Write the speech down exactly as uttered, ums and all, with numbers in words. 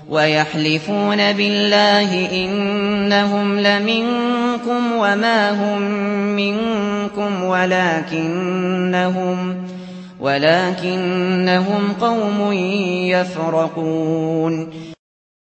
ويحلفون بالله إنهم لمنكم وما هم منكم ولكنهم ولكنهم قوم يفرقون